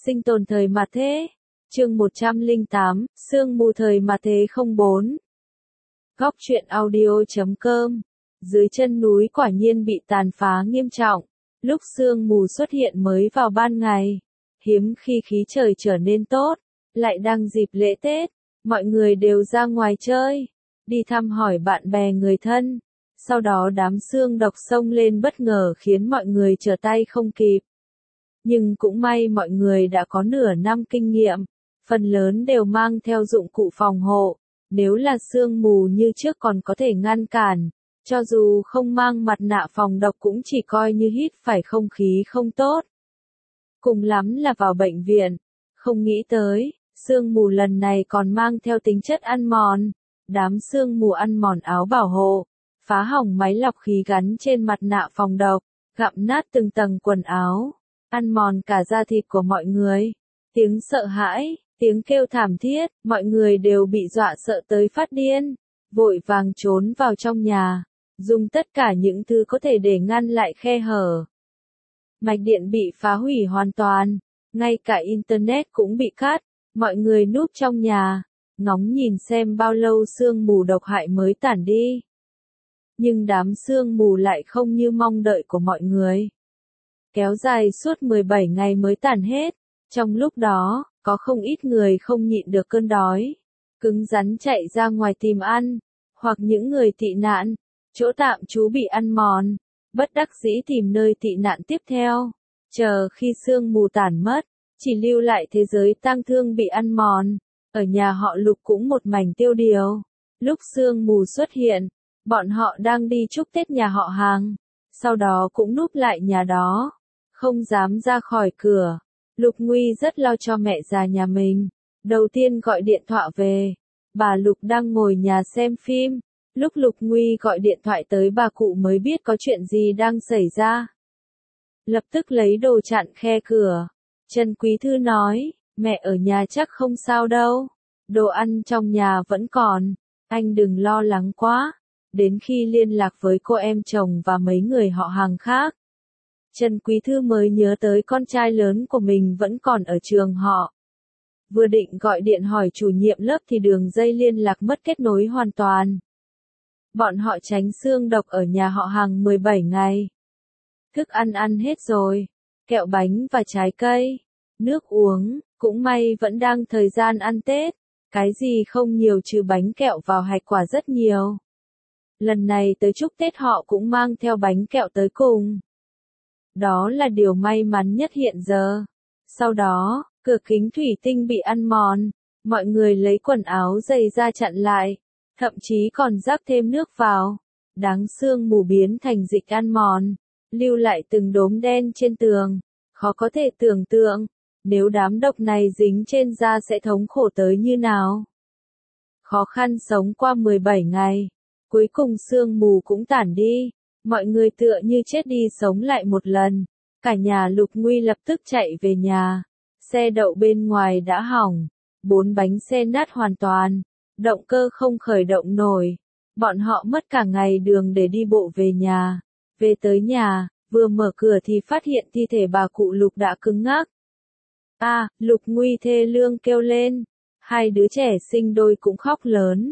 Sinh tồn thời mạt Thế. Chương 108, Sương mù thời mạt Thế 04. Góc truyện audio.com. Dưới chân núi quả nhiên bị tàn phá nghiêm trọng. Lúc sương mù xuất hiện mới vào ban ngày, hiếm khi khí trời trở nên tốt, lại đang dịp lễ Tết, mọi người đều ra ngoài chơi, đi thăm hỏi bạn bè người thân. Sau đó đám sương độc xông lên bất ngờ khiến mọi người trở tay không kịp. Nhưng cũng may mọi người đã có nửa năm kinh nghiệm, phần lớn đều mang theo dụng cụ phòng hộ, nếu là sương mù như trước còn có thể ngăn cản, cho dù không mang mặt nạ phòng độc cũng chỉ coi như hít phải không khí không tốt. Cùng lắm là vào bệnh viện, không nghĩ tới, sương mù lần này còn mang theo tính chất ăn mòn, đám sương mù ăn mòn áo bảo hộ, phá hỏng máy lọc khí gắn trên mặt nạ phòng độc, gặm nát từng tầng quần áo, ăn mòn cả da thịt của mọi người. Tiếng sợ hãi, tiếng kêu thảm thiết, mọi người đều bị dọa sợ tới phát điên, vội vàng trốn vào trong nhà, dùng tất cả những thứ có thể để ngăn lại khe hở. Mạch điện bị phá hủy hoàn toàn, ngay cả internet cũng bị cắt, mọi người núp trong nhà, ngóng nhìn xem bao lâu sương mù độc hại mới tản đi. Nhưng đám sương mù lại không như mong đợi của mọi người. Kéo dài suốt 17 ngày mới tản hết, trong lúc đó, có không ít người không nhịn được cơn đói, cứng rắn chạy ra ngoài tìm ăn, hoặc những người tị nạn, chỗ tạm trú bị ăn mòn, bất đắc dĩ tìm nơi tị nạn tiếp theo, chờ khi sương mù tản mất, chỉ lưu lại thế giới tang thương bị ăn mòn. Ở nhà họ Lục cũng một mảnh tiêu điều. Lúc sương mù xuất hiện, bọn họ đang đi chúc Tết nhà họ hàng, sau đó cũng núp lại nhà đó, không dám ra khỏi cửa. Lục Nguy rất lo cho mẹ già nhà mình, đầu tiên gọi điện thoại về. Bà Lục đang ngồi nhà xem phim, lúc Lục Nguy gọi điện thoại tới bà cụ mới biết có chuyện gì đang xảy ra. Lập tức lấy đồ chặn khe cửa. Trần Quý Thư nói, mẹ ở nhà chắc không sao đâu, đồ ăn trong nhà vẫn còn, anh đừng lo lắng quá. Đến khi liên lạc với cô em chồng và mấy người họ hàng khác, Trần Quý Thư mới nhớ tới con trai lớn của mình vẫn còn ở trường họ. Vừa định gọi điện hỏi chủ nhiệm lớp thì đường dây liên lạc mất kết nối hoàn toàn. Bọn họ tránh sương độc ở nhà họ hàng 17 ngày. Thức ăn ăn hết rồi, kẹo bánh và trái cây, nước uống, cũng may vẫn đang thời gian ăn Tết, cái gì không nhiều trừ bánh kẹo vào hạch quả rất nhiều. Lần này tới chúc Tết họ cũng mang theo bánh kẹo tới cùng. Đó là điều may mắn nhất hiện giờ. Sau đó, cửa kính thủy tinh bị ăn mòn, mọi người lấy quần áo giày ra chặn lại, thậm chí còn rắc thêm nước vào. Đáng sương mù biến thành dịch ăn mòn, lưu lại từng đốm đen trên tường, khó có thể tưởng tượng, nếu đám độc này dính trên da sẽ thống khổ tới như nào. Khó khăn sống qua 17 ngày, cuối cùng sương mù cũng tản đi, mọi người tựa như chết đi sống lại một lần. Cả nhà Lục Nguy lập tức chạy về nhà, xe đậu bên ngoài đã hỏng, 4 bánh xe nát hoàn toàn, động cơ không khởi động nổi. Bọn họ mất cả ngày đường để đi bộ về nhà. Về tới nhà, vừa mở cửa thì phát hiện thi thể bà cụ Lục đã cứng ngắc. Lục Nguy thê lương kêu lên. Hai đứa trẻ sinh đôi cũng khóc lớn.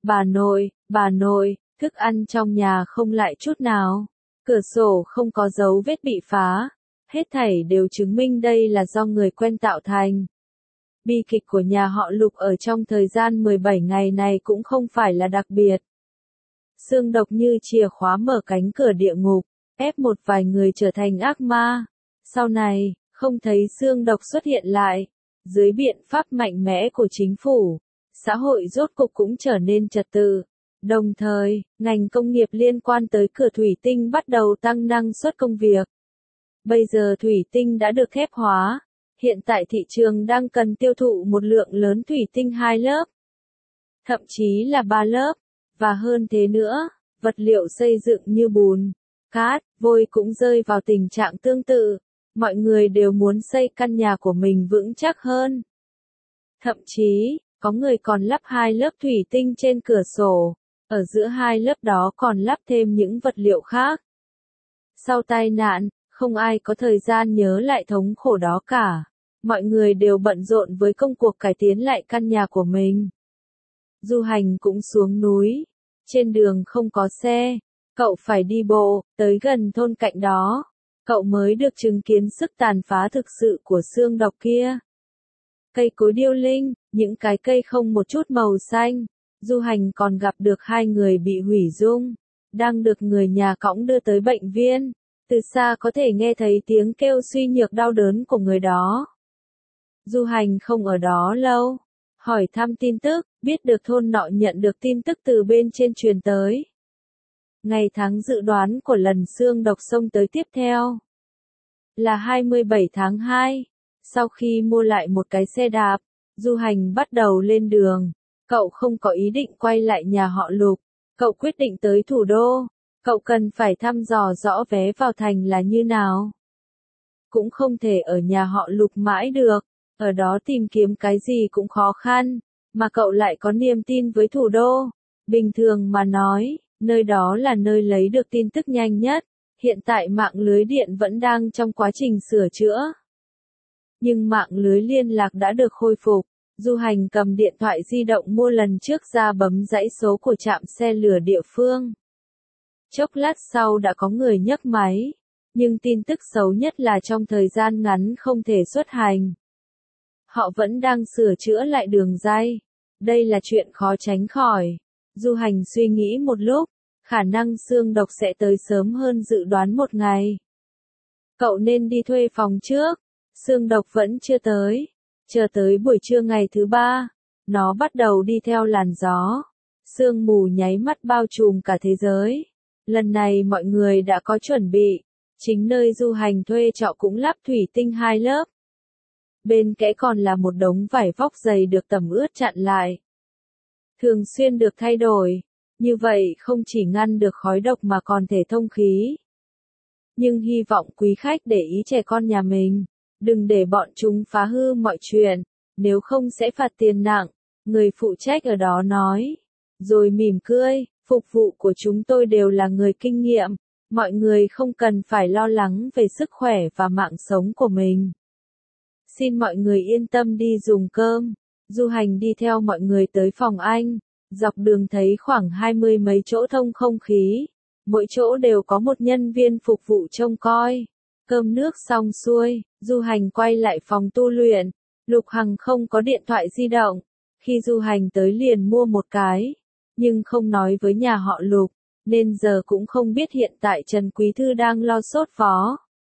Bà nội, thức ăn trong nhà không lại chút nào. Cửa sổ không có dấu vết bị phá. Hết thảy đều chứng minh đây là do người quen tạo thành. Bi kịch của nhà họ Lục ở trong thời gian 17 ngày này cũng không phải là đặc biệt. Sương độc như chìa khóa mở cánh cửa địa ngục, ép một vài người trở thành ác ma. Sau này, không thấy sương độc xuất hiện lại. Dưới biện pháp mạnh mẽ của chính phủ, xã hội rốt cục cũng trở nên trật tự. Đồng thời, ngành công nghiệp liên quan tới cửa thủy tinh bắt đầu tăng năng suất công việc. Bây giờ thủy tinh đã được thép hóa. Hiện tại thị trường đang cần tiêu thụ một lượng lớn thủy tinh 2 lớp. Thậm chí là 3 lớp. Và hơn thế nữa, vật liệu xây dựng như bùn, cát, vôi cũng rơi vào tình trạng tương tự. Mọi người đều muốn xây căn nhà của mình vững chắc hơn. Thậm chí, có người còn lắp 2 lớp thủy tinh trên cửa sổ. Ở giữa 2 lớp đó còn lắp thêm những vật liệu khác. Sau tai nạn, không ai có thời gian nhớ lại thống khổ đó cả. mọi người đều bận rộn với công cuộc cải tiến lại căn nhà của mình. Du Hành cũng xuống núi. Trên đường không có xe, cậu phải đi bộ, tới gần thôn cạnh đó. Cậu mới được chứng kiến sức tàn phá thực sự của xương độc kia. Cây cối điêu linh, những cái cây không một chút màu xanh. Du Hành còn gặp được 2 người bị hủy dung, đang được người nhà cõng đưa tới bệnh viện. Từ xa có thể nghe thấy tiếng kêu suy nhược đau đớn của người đó. Du Hành không ở đó lâu. Hỏi thăm tin tức, biết được thôn nọ nhận được tin tức từ bên trên truyền tới. Ngày tháng dự đoán của lần xương độc xông tới tiếp theo là 27 tháng 2. Sau khi mua lại một cái xe đạp, Du Hành bắt đầu lên đường. Cậu không có ý định quay lại nhà họ Lục. Cậu quyết định tới thủ đô. Cậu cần phải thăm dò rõ vé vào thành là như nào. Cũng không thể ở nhà họ Lục mãi được. Ở đó tìm kiếm cái gì cũng khó khăn. Mà cậu lại có niềm tin với thủ đô. Bình thường mà nói, nơi đó là nơi lấy được tin tức nhanh nhất. Hiện tại mạng lưới điện vẫn đang trong quá trình sửa chữa. Nhưng mạng lưới liên lạc đã được khôi phục. Du Hành cầm điện thoại di động mua lần trước ra bấm dãy số của trạm xe lửa địa phương. Chốc lát sau đã có người nhấc máy. Nhưng tin tức xấu nhất là trong thời gian ngắn không thể xuất hành. Họ vẫn đang sửa chữa lại đường ray. Đây là chuyện khó tránh khỏi. Du Hành suy nghĩ một lúc, khả năng xương độc sẽ tới sớm hơn dự đoán một ngày. Cậu nên đi thuê phòng trước. Xương độc vẫn chưa tới. Chờ tới buổi trưa ngày thứ 3, nó bắt đầu đi theo làn gió. Sương mù nháy mắt bao trùm cả thế giới. Lần này mọi người đã có chuẩn bị. Chính nơi Du Hành thuê trọ cũng lắp thủy tinh 2 lớp. Bên kẽ còn là một đống vải vóc dày được tẩm ướt chặn lại. Thường xuyên được thay đổi. Như vậy không chỉ ngăn được khói độc mà còn thể thông khí. Nhưng hy vọng quý khách để ý trẻ con nhà mình. Đừng để bọn chúng phá hư mọi chuyện. Nếu không sẽ phạt tiền nặng. Người phụ trách ở đó nói. Rồi mỉm cười. Phục vụ của chúng tôi đều là người kinh nghiệm. Mọi người không cần phải lo lắng về sức khỏe và mạng sống của mình. Xin mọi người yên tâm đi dùng cơm. Du Hành đi theo mọi người tới phòng anh. Dọc đường thấy khoảng 20 mấy chỗ thông không khí. Mỗi chỗ đều có một nhân viên phục vụ trông coi. Cơm nước xong xuôi, Du Hành quay lại phòng tu luyện. Lục Hằng không có điện thoại di động. Khi Du Hành tới liền mua một cái. Nhưng không nói với nhà họ Lục. Nên giờ cũng không biết hiện tại Trần Quý Thư đang lo sốt vó.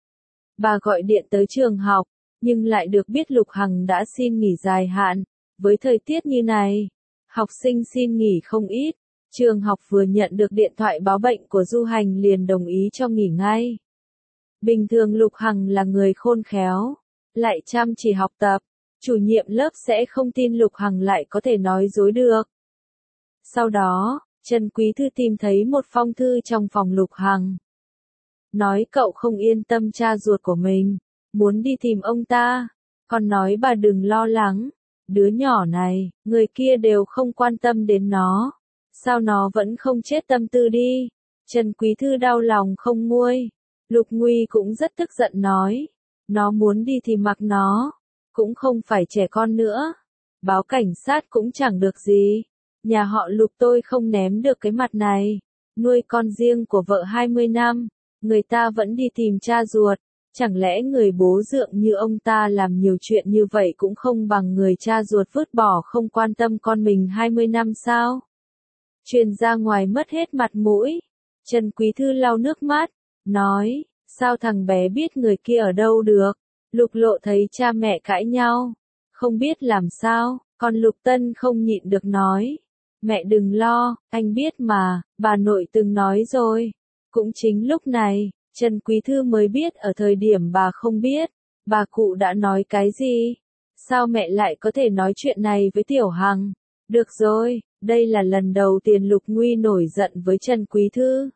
Bà gọi điện tới trường học. Nhưng lại được biết Lục Hằng đã xin nghỉ dài hạn. Với thời tiết như này, học sinh xin nghỉ không ít. Trường học vừa nhận được điện thoại báo bệnh của Du Hành liền đồng ý cho nghỉ ngay. Bình thường Lục Hằng là người khôn khéo, lại chăm chỉ học tập. Chủ nhiệm lớp sẽ không tin Lục Hằng lại có thể nói dối được. Sau đó, Trần Quý Thư tìm thấy một phong thư trong phòng Lục Hằng. Nói cậu không yên tâm cha ruột của mình, muốn đi tìm ông ta. Còn nói bà đừng lo lắng, đứa nhỏ này, người kia đều không quan tâm đến nó. Sao nó vẫn không chết tâm tư đi? Trần Quý Thư đau lòng không nguôi. Lục Nguy cũng rất tức giận nói. Nó muốn đi thì mặc nó. Cũng không phải trẻ con nữa. Báo cảnh sát cũng chẳng được gì. Nhà họ Lục tôi không ném được cái mặt này. Nuôi con riêng của vợ 20 năm. Người ta vẫn đi tìm cha ruột. Chẳng lẽ người bố dượng như ông ta làm nhiều chuyện như vậy cũng không bằng người cha ruột vứt bỏ không quan tâm con mình 20 năm sao? Truyền ra ngoài mất hết mặt mũi. Trần Quý Thư lau nước mắt, nói, sao thằng bé biết người kia ở đâu được? Lục Lộ thấy cha mẹ cãi nhau, không biết làm sao, còn Lục Tân không nhịn được nói. Mẹ đừng lo, anh biết mà, bà nội từng nói rồi. Cũng chính lúc này, Trần Quý Thư mới biết ở thời điểm bà không biết, bà cụ đã nói cái gì? Sao mẹ lại có thể nói chuyện này với Tiểu Hằng? Được rồi, đây là lần đầu tiên Lục Nguy nổi giận với Trần Quý Thư.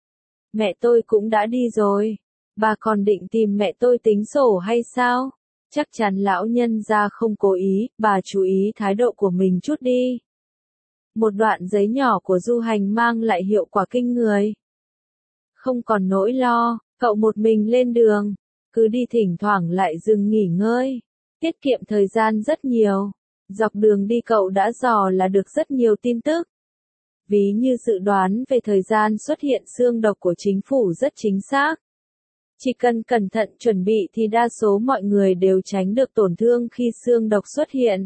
Mẹ tôi cũng đã đi rồi. Bà còn định tìm mẹ tôi tính sổ hay sao? Chắc chắn lão nhân gia không cố ý, bà chú ý thái độ của mình chút đi. Một đoạn giấy nhỏ của Du Hành mang lại hiệu quả kinh người. Không còn nỗi lo, cậu một mình lên đường, cứ đi thỉnh thoảng lại dừng nghỉ ngơi. Tiết kiệm thời gian rất nhiều. Dọc đường đi cậu đã dò là được rất nhiều tin tức. Ví như dự đoán về thời gian xuất hiện xương độc của chính phủ rất chính xác. Chỉ cần cẩn thận chuẩn bị thì đa số mọi người đều tránh được tổn thương khi xương độc xuất hiện.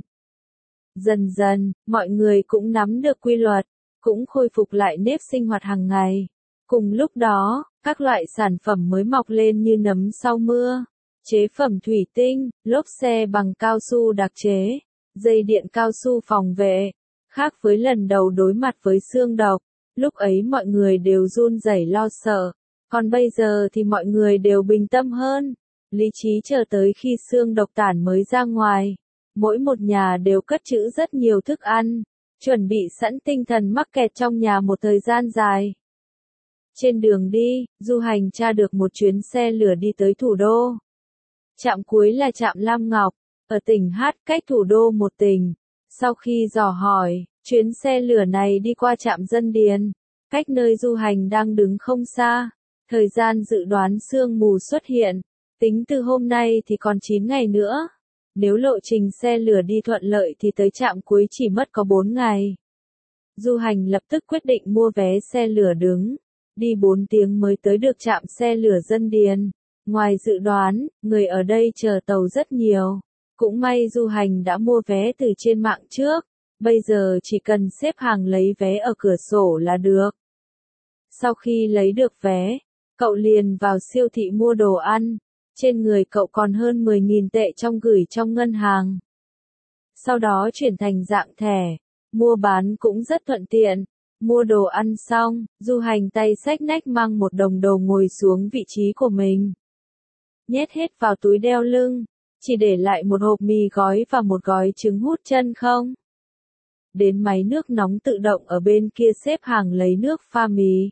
Dần dần, mọi người cũng nắm được quy luật, cũng khôi phục lại nếp sinh hoạt hàng ngày. Cùng lúc đó, các loại sản phẩm mới mọc lên như nấm sau mưa, chế phẩm thủy tinh, lốp xe bằng cao su đặc chế, dây điện cao su phòng vệ. Khác với lần đầu đối mặt với xương độc, lúc ấy mọi người đều run rẩy lo sợ, còn bây giờ thì mọi người đều bình tâm hơn, lý trí chờ tới khi xương độc tản mới ra ngoài. Mỗi một nhà đều cất trữ rất nhiều thức ăn, chuẩn bị sẵn tinh thần mắc kẹt trong nhà một thời gian dài. Trên đường đi, du hành tra được một chuyến xe lửa đi tới thủ đô. Trạm cuối là trạm Lam Ngọc, ở tỉnh H, cách thủ đô một tỉnh. Sau khi dò hỏi, chuyến xe lửa này đi qua trạm Dân Điền, cách nơi du hành đang đứng không xa. Thời gian dự đoán sương mù xuất hiện, tính từ hôm nay thì còn 9 ngày nữa. Nếu lộ trình xe lửa đi thuận lợi thì tới trạm cuối chỉ mất có 4 ngày. Du hành lập tức quyết định mua vé xe lửa đứng, đi 4 tiếng mới tới được trạm xe lửa Dân Điền. Ngoài dự đoán, người ở đây chờ tàu rất nhiều. Cũng may du hành đã mua vé từ trên mạng trước, bây giờ chỉ cần xếp hàng lấy vé ở cửa sổ là được. Sau khi lấy được vé, cậu liền vào siêu thị mua đồ ăn, trên người cậu còn hơn 10.000 tệ trong gửi trong ngân hàng. Sau đó chuyển thành dạng thẻ, mua bán cũng rất thuận tiện. Mua đồ ăn xong, du hành tay xách nách mang một đồng đồ ngồi xuống vị trí của mình. Nhét hết vào túi đeo lưng, chỉ để lại một hộp mì gói và một gói trứng hút chân không. Đến máy nước nóng tự động ở bên kia xếp hàng lấy nước pha mì.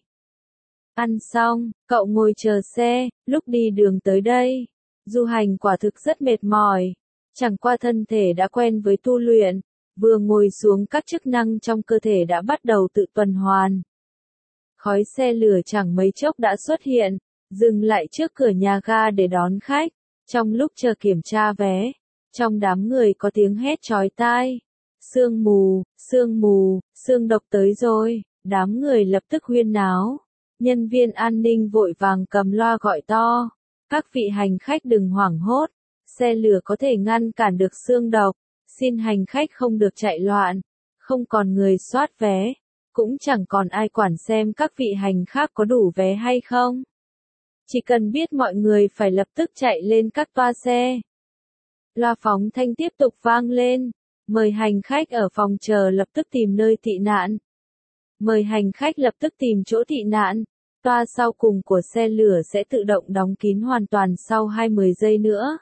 Ăn xong, cậu ngồi chờ xe, lúc đi đường tới đây. Du hành quả thực rất mệt mỏi. Chẳng qua thân thể đã quen với tu luyện, vừa ngồi xuống các chức năng trong cơ thể đã bắt đầu tự tuần hoàn. Khói xe lửa chẳng mấy chốc đã xuất hiện, dừng lại trước cửa nhà ga để đón khách. Trong lúc chờ kiểm tra vé, trong đám người có tiếng hét chói tai. Sương mù, sương mù, sương độc tới rồi, đám người lập tức huyên náo. Nhân viên an ninh vội vàng cầm loa gọi to. Các vị hành khách đừng hoảng hốt, xe lửa có thể ngăn cản được xương độc, xin hành khách không được chạy loạn. Không còn người soát vé, cũng chẳng còn ai quản xem các vị hành khách có đủ vé hay không. Chỉ cần biết mọi người phải lập tức chạy lên các toa xe. Loa phóng thanh tiếp tục vang lên, mời hành khách ở phòng chờ lập tức tìm nơi tị nạn. Mời hành khách lập tức tìm chỗ tị nạn. Toa sau cùng của xe lửa sẽ tự động đóng kín hoàn toàn sau 20 giây nữa.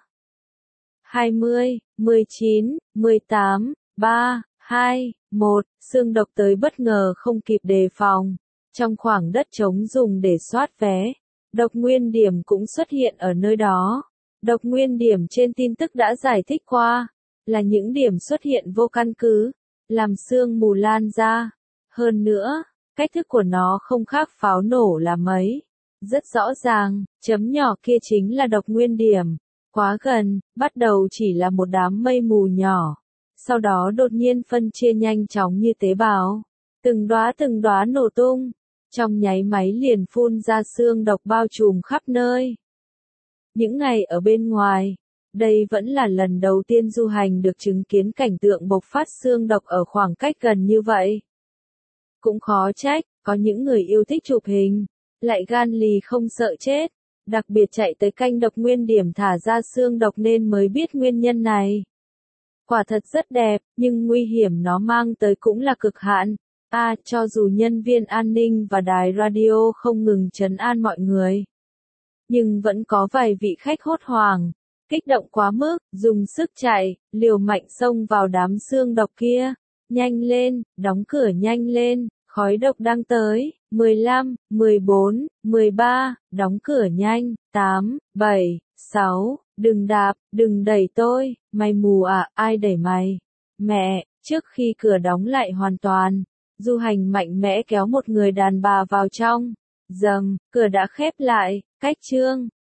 20, 19, 18, 3, 2, 1, xương độc tới bất ngờ không kịp đề phòng. Trong khoảng đất trống dùng để soát vé, độc nguyên điểm cũng xuất hiện ở nơi đó. Độc nguyên điểm trên tin tức đã giải thích qua, là những điểm xuất hiện vô căn cứ, làm sương mù lan ra. Hơn nữa, cách thức của nó không khác pháo nổ là mấy. Rất rõ ràng, chấm nhỏ kia chính là độc nguyên điểm. Quá gần, bắt đầu chỉ là một đám mây mù nhỏ. Sau đó đột nhiên phân chia nhanh chóng như tế bào. Từng đóa nổ tung. Trong nháy máy liền phun ra xương độc bao trùm khắp nơi. Những ngày ở bên ngoài, đây vẫn là lần đầu tiên du hành được chứng kiến cảnh tượng bộc phát xương độc ở khoảng cách gần như vậy. Cũng khó trách, có những người yêu thích chụp hình, lại gan lì không sợ chết, đặc biệt chạy tới canh độc nguyên điểm thả ra xương độc nên mới biết nguyên nhân này. Quả thật rất đẹp, nhưng nguy hiểm nó mang tới cũng là cực hạn. Cho dù nhân viên an ninh và đài radio không ngừng trấn an mọi người, nhưng vẫn có vài vị khách hốt hoảng, kích động quá mức, dùng sức chạy, liều mạnh xông vào đám xương độc kia. Nhanh lên, đóng cửa nhanh lên, khói độc đang tới. 15, 14, 13, đóng cửa nhanh. 8, 7, 6, đừng đạp, đừng đẩy tôi, mày mù à, ai đẩy mày? Mẹ, trước khi cửa đóng lại hoàn toàn, du hành mạnh mẽ kéo một người đàn bà vào trong. Dầm, cửa đã khép lại, cách chương.